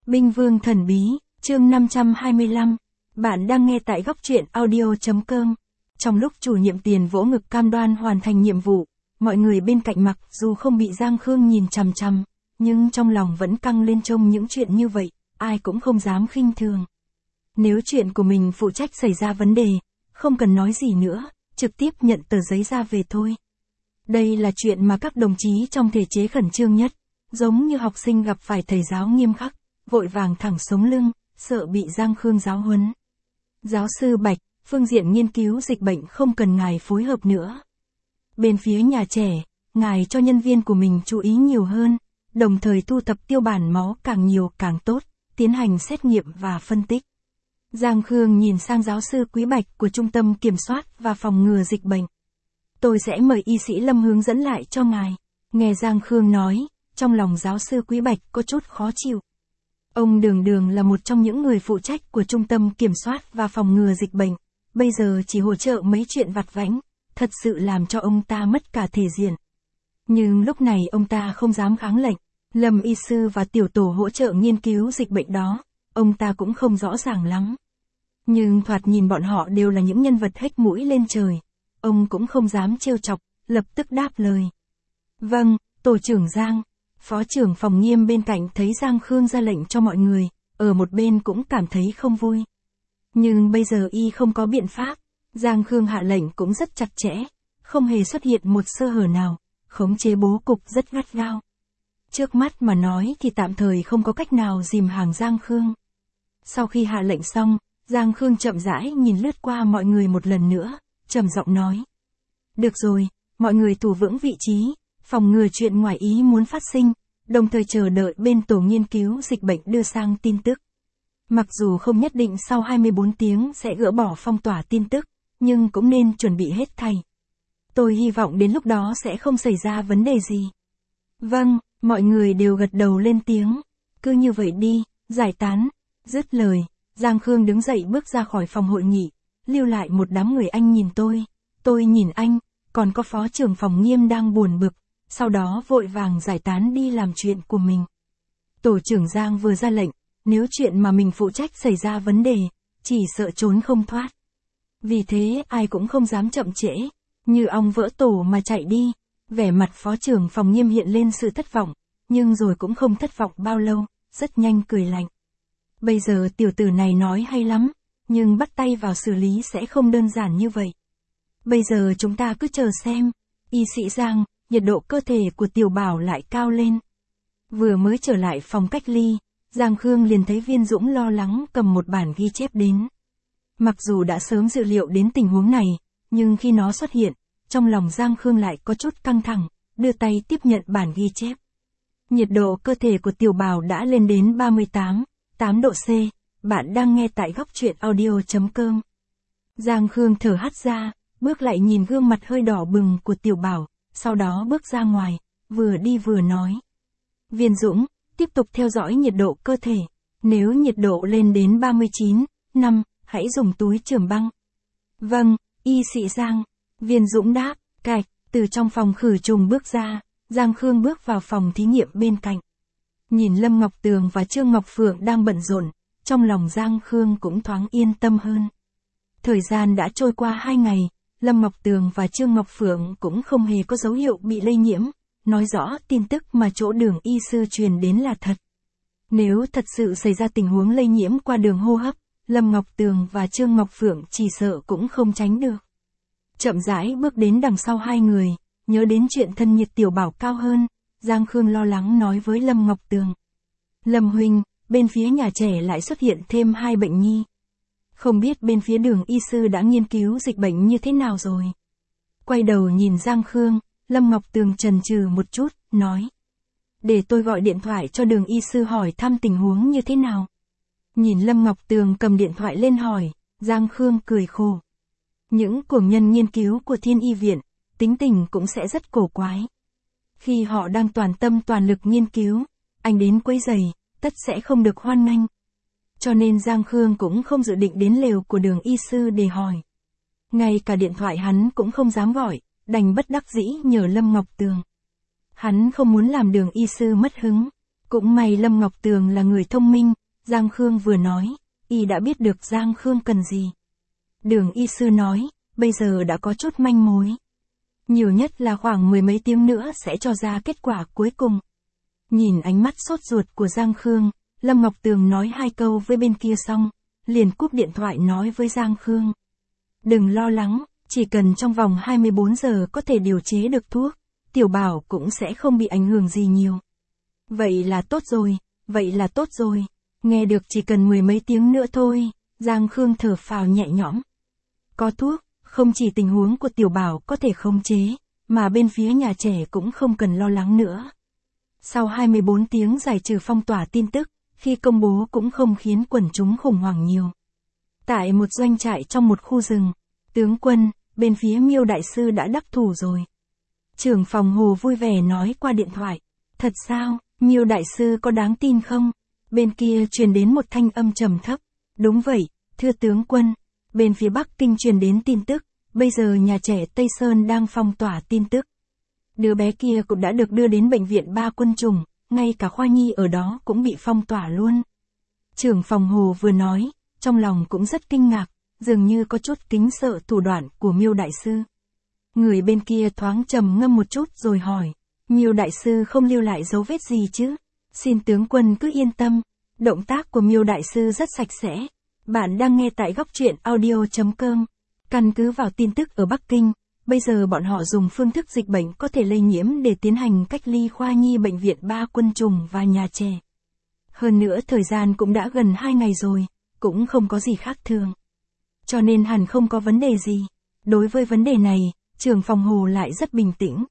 Binh Vương Thần Bí, chương 525. Bạn đang nghe tại góc truyện audio.com. Trong lúc chủ nhiệm Tiền vỗ ngực cam đoan hoàn thành nhiệm vụ, mọi người bên cạnh mặc dù không bị Giang Khương nhìn chằm chằm, nhưng trong lòng vẫn căng lên trông những chuyện như vậy, ai cũng không dám khinh thường. Nếu chuyện của mình phụ trách xảy ra vấn đề, không cần nói gì nữa, trực tiếp nhận tờ giấy ra về thôi. Đây là chuyện mà các đồng chí trong thể chế khẩn trương nhất, giống như học sinh gặp phải thầy giáo nghiêm khắc, vội vàng thẳng sống lưng, sợ bị Giang Khương giáo huấn. Giáo sư Bạch, phương diện nghiên cứu dịch bệnh không cần ngài phối hợp nữa. Bên phía nhà trẻ, ngài cho nhân viên của mình chú ý nhiều hơn, đồng thời thu thập tiêu bản máu càng nhiều càng tốt, tiến hành xét nghiệm và phân tích. Giang Khương nhìn sang giáo sư Quý Bạch của Trung tâm Kiểm soát và Phòng ngừa Dịch bệnh. Tôi sẽ mời y sĩ Lâm hướng dẫn lại cho ngài. Nghe Giang Khương nói, trong lòng giáo sư Quý Bạch có chút khó chịu. Ông Đường là một trong những người phụ trách của Trung tâm Kiểm soát và Phòng ngừa Dịch bệnh, bây giờ chỉ hỗ trợ mấy chuyện vặt vãnh, thật sự làm cho ông ta mất cả thể diện. Nhưng lúc này ông ta không dám kháng lệnh, Lâm y sư và tiểu tổ hỗ trợ nghiên cứu dịch bệnh đó, ông ta cũng không rõ ràng lắm. Nhưng thoạt nhìn bọn họ đều là những nhân vật hếch mũi lên trời, ông cũng không dám trêu chọc, lập tức đáp lời. Vâng, tổ trưởng Giang. Phó trưởng phòng Nghiêm bên cạnh thấy Giang Khương ra lệnh cho mọi người, ở một bên cũng cảm thấy không vui. Nhưng bây giờ y không có biện pháp, Giang Khương hạ lệnh cũng rất chặt chẽ, không hề xuất hiện một sơ hở nào, khống chế bố cục rất gắt gao. Trước mắt mà nói thì tạm thời không có cách nào dìm hàng Giang Khương. Sau khi hạ lệnh xong, Giang Khương chậm rãi nhìn lướt qua mọi người một lần nữa, trầm giọng nói. Được rồi, mọi người thủ vững vị trí, phòng ngừa chuyện ngoài ý muốn phát sinh, đồng thời chờ đợi bên tổ nghiên cứu dịch bệnh đưa sang tin tức. Mặc dù không nhất định sau 24 tiếng sẽ gỡ bỏ phong tỏa tin tức, nhưng cũng nên chuẩn bị hết thảy. Tôi hy vọng đến lúc đó sẽ không xảy ra vấn đề gì. Vâng, mọi người đều gật đầu lên tiếng. Cứ như vậy đi, giải tán. Dứt lời, Giang Khương đứng dậy bước ra khỏi phòng hội nghị, lưu lại một đám người. Anh nhìn tôi nhìn anh, còn có phó trưởng phòng Nghiêm đang buồn bực, sau đó vội vàng giải tán đi làm chuyện của mình. Tổ trưởng Giang vừa ra lệnh, nếu chuyện mà mình phụ trách xảy ra vấn đề, chỉ sợ trốn không thoát. Vì thế ai cũng không dám chậm trễ, như ong vỡ tổ mà chạy đi. Vẻ mặt phó trưởng phòng Nghiêm hiện lên sự thất vọng, nhưng rồi cũng không thất vọng bao lâu, rất nhanh cười lạnh. Bây giờ tiểu tử này nói hay lắm, nhưng bắt tay vào xử lý sẽ không đơn giản như vậy. Bây giờ chúng ta cứ chờ xem. Y sĩ Giang, nhiệt độ cơ thể của Tiểu Bảo lại cao lên. Vừa mới trở lại phòng cách ly, Giang Khương liền thấy Viên Dũng lo lắng cầm một bản ghi chép đến. Mặc dù đã sớm dự liệu đến tình huống này, nhưng khi nó xuất hiện, trong lòng Giang Khương lại có chút căng thẳng, đưa tay tiếp nhận bản ghi chép. Nhiệt độ cơ thể của Tiểu Bảo đã lên đến 38,8 độ C, bạn đang nghe tại góc truyện audio.com. Giang Khương thở hắt ra, bước lại nhìn gương mặt hơi đỏ bừng của Tiểu Bảo, sau đó bước ra ngoài, vừa đi vừa nói. Viên Dũng, tiếp tục theo dõi nhiệt độ cơ thể, nếu nhiệt độ lên đến 39,5, hãy dùng túi chườm băng. Vâng, y sĩ Giang. Viên Dũng đáp, cạch, từ trong phòng khử trùng bước ra, Giang Khương bước vào phòng thí nghiệm bên cạnh. Nhìn Lâm Ngọc Tường và Trương Ngọc Phượng đang bận rộn, trong lòng Giang Khương cũng thoáng yên tâm hơn. Thời gian đã trôi qua 2 ngày, Lâm Ngọc Tường và Trương Ngọc Phượng cũng không hề có dấu hiệu bị lây nhiễm, nói rõ tin tức mà chỗ Đường y sư truyền đến là thật. Nếu thật sự xảy ra tình huống lây nhiễm qua đường hô hấp, Lâm Ngọc Tường và Trương Ngọc Phượng chỉ sợ cũng không tránh được. Chậm rãi bước đến đằng sau hai người, nhớ đến chuyện thân nhiệt Tiểu Bảo cao hơn, Giang Khương lo lắng nói với Lâm Ngọc Tường. Lâm huynh, bên phía nhà trẻ lại xuất hiện thêm 2 bệnh nhi. Không biết bên phía Đường y sư đã nghiên cứu dịch bệnh như thế nào rồi. Quay đầu nhìn Giang Khương, Lâm Ngọc Tường chần chừ một chút, nói. Để tôi gọi điện thoại cho Đường y sư hỏi thăm tình huống như thế nào. Nhìn Lâm Ngọc Tường cầm điện thoại lên hỏi, Giang Khương cười khổ. Những cuồng nhân nghiên cứu của Thiên Y Viện, tính tình cũng sẽ rất cổ quái. Khi họ đang toàn tâm toàn lực nghiên cứu, anh đến quấy rầy, tất sẽ không được hoan nghênh. Cho nên Giang Khương cũng không dự định đến lều của Đường y sư để hỏi. Ngay cả điện thoại hắn cũng không dám gọi, đành bất đắc dĩ nhờ Lâm Ngọc Tường. Hắn không muốn làm Đường y sư mất hứng. Cũng may Lâm Ngọc Tường là người thông minh, Giang Khương vừa nói, y đã biết được Giang Khương cần gì. Đường y sư nói, bây giờ đã có chút manh mối. Nhiều nhất là khoảng 10 mấy tiếng nữa sẽ cho ra kết quả cuối cùng. Nhìn ánh mắt sốt ruột của Giang Khương, Lâm Ngọc Tường nói 2 câu với bên kia xong, liền cúp điện thoại nói với Giang Khương. Đừng lo lắng, chỉ cần trong vòng 24 giờ có thể điều chế được thuốc, Tiểu Bảo cũng sẽ không bị ảnh hưởng gì nhiều. Vậy là tốt rồi, vậy là tốt rồi. Nghe được chỉ cần 10 mấy tiếng nữa thôi, Giang Khương thở phào nhẹ nhõm. Có thuốc, không chỉ tình huống của Tiểu Bảo có thể khống chế, mà bên phía nhà trẻ cũng không cần lo lắng nữa. Sau 24 tiếng giải trừ phong tỏa tin tức, khi công bố cũng không khiến quần chúng khủng hoảng nhiều. Tại một doanh trại trong một khu rừng, tướng quân, bên phía Miêu đại sư đã đắc thủ rồi. Trưởng phòng Hồ vui vẻ nói qua điện thoại. Thật sao, Miêu đại sư có đáng tin không? Bên kia truyền đến một thanh âm trầm thấp. Đúng vậy, thưa tướng quân. Bên phía Bắc Kinh truyền đến tin tức, bây giờ nhà trẻ Tây Sơn đang phong tỏa tin tức. Đứa bé kia cũng đã được đưa đến bệnh viện 3 quân chủng, ngay cả khoa nhi ở đó cũng bị phong tỏa luôn. Trưởng phòng Hồ vừa nói, trong lòng cũng rất kinh ngạc, dường như có chút kính sợ thủ đoạn của Miêu đại sư. Người bên kia thoáng trầm ngâm một chút rồi hỏi, Miêu đại sư không lưu lại dấu vết gì chứ? Xin tướng quân cứ yên tâm, động tác của Miêu đại sư rất sạch sẽ. Bạn đang nghe tại góc truyện audio.com. Căn cứ vào tin tức ở Bắc Kinh, bây giờ bọn họ dùng phương thức dịch bệnh có thể lây nhiễm để tiến hành cách ly khoa nhi bệnh viện 3 quân chủng và nhà trẻ. Hơn nữa thời gian cũng đã gần 2 ngày rồi, cũng không có gì khác thường. Cho nên hẳn không có vấn đề gì. Đối với vấn đề này, trưởng phòng Hồ lại rất bình tĩnh.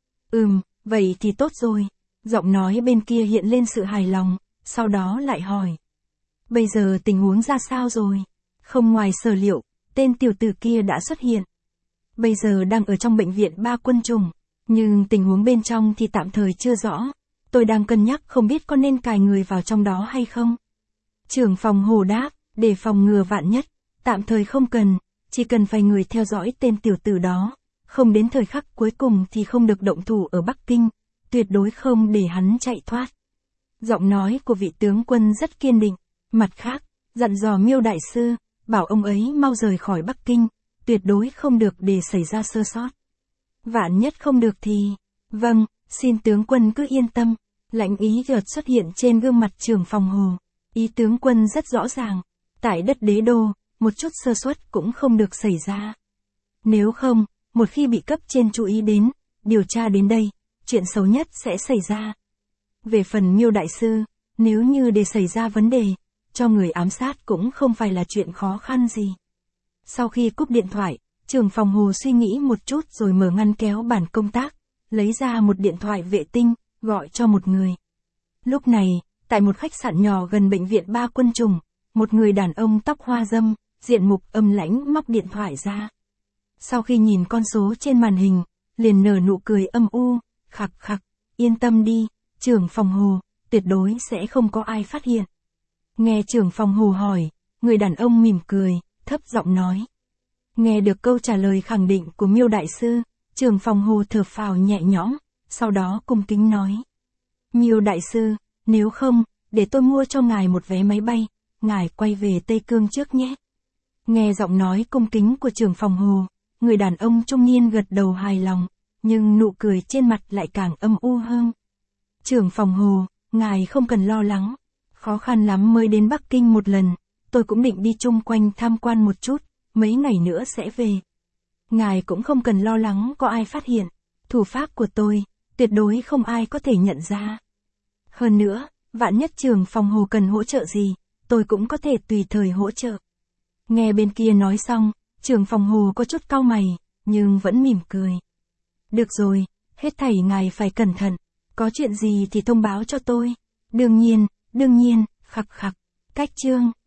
Vậy thì tốt rồi. Giọng nói bên kia hiện lên sự hài lòng, sau đó lại hỏi. Bây giờ tình huống ra sao rồi? Không ngoài sở liệu, tên tiểu tử kia đã xuất hiện. Bây giờ đang ở trong bệnh viện 3 quân chủng, nhưng tình huống bên trong thì tạm thời chưa rõ. Tôi đang cân nhắc không biết có nên cài người vào trong đó hay không. Trưởng phòng Hồ đáp, để phòng ngừa vạn nhất, tạm thời không cần, chỉ cần phải người theo dõi tên tiểu tử đó. Không đến thời khắc cuối cùng thì không được động thủ ở Bắc Kinh, tuyệt đối không để hắn chạy thoát. Giọng nói của vị tướng quân rất kiên định. Mặt khác, dặn dò Miêu đại sư, bảo ông ấy mau rời khỏi Bắc Kinh, tuyệt đối không được để xảy ra sơ sót. Vạn nhất không được thì... Vâng, xin tướng quân cứ yên tâm. Lãnh ý chợt xuất hiện trên gương mặt trưởng phòng Hồ. Ý tướng quân rất rõ ràng. Tại đất Đế Đô, một chút sơ suất cũng không được xảy ra. Nếu không, một khi bị cấp trên chú ý đến, điều tra đến đây, chuyện xấu nhất sẽ xảy ra. Về phần Miêu đại sư, nếu như để xảy ra vấn đề, cho người ám sát cũng không phải là chuyện khó khăn gì. Sau khi cúp điện thoại, trưởng phòng Hồ suy nghĩ một chút rồi mở ngăn kéo bàn công tác, lấy ra một điện thoại vệ tinh, gọi cho một người. Lúc này, tại một khách sạn nhỏ gần bệnh viện 3 quân chủng, một người đàn ông tóc hoa râm, diện mục âm lãnh móc điện thoại ra. Sau khi nhìn con số trên màn hình, liền nở nụ cười âm u, khặc khặc, yên tâm đi, trưởng phòng Hồ, tuyệt đối sẽ không có ai phát hiện. Nghe trưởng phòng Hồ hỏi, người đàn ông mỉm cười, thấp giọng nói. Nghe được câu trả lời khẳng định của Miêu đại sư, trưởng phòng Hồ thở phào nhẹ nhõm, sau đó cung kính nói. Miêu đại sư, nếu không, để tôi mua cho ngài một vé máy bay, ngài quay về Tây Cương trước nhé. Nghe giọng nói cung kính của trưởng phòng Hồ, người đàn ông trung niên gật đầu hài lòng, nhưng nụ cười trên mặt lại càng âm u hơn. Trưởng phòng Hồ, ngài không cần lo lắng. Khó khăn lắm mới đến Bắc Kinh một lần, tôi cũng định đi chung quanh tham quan một chút, mấy ngày nữa sẽ về. Ngài cũng không cần lo lắng có ai phát hiện, thủ pháp của tôi, tuyệt đối không ai có thể nhận ra. Hơn nữa, vạn nhất trưởng phòng Hồ cần hỗ trợ gì, tôi cũng có thể tùy thời hỗ trợ. Nghe bên kia nói xong, trưởng phòng Hồ có chút cau mày, nhưng vẫn mỉm cười. Được rồi, hết thảy ngài phải cẩn thận, có chuyện gì thì thông báo cho tôi. Đương nhiên, khặc khặc, cách chương.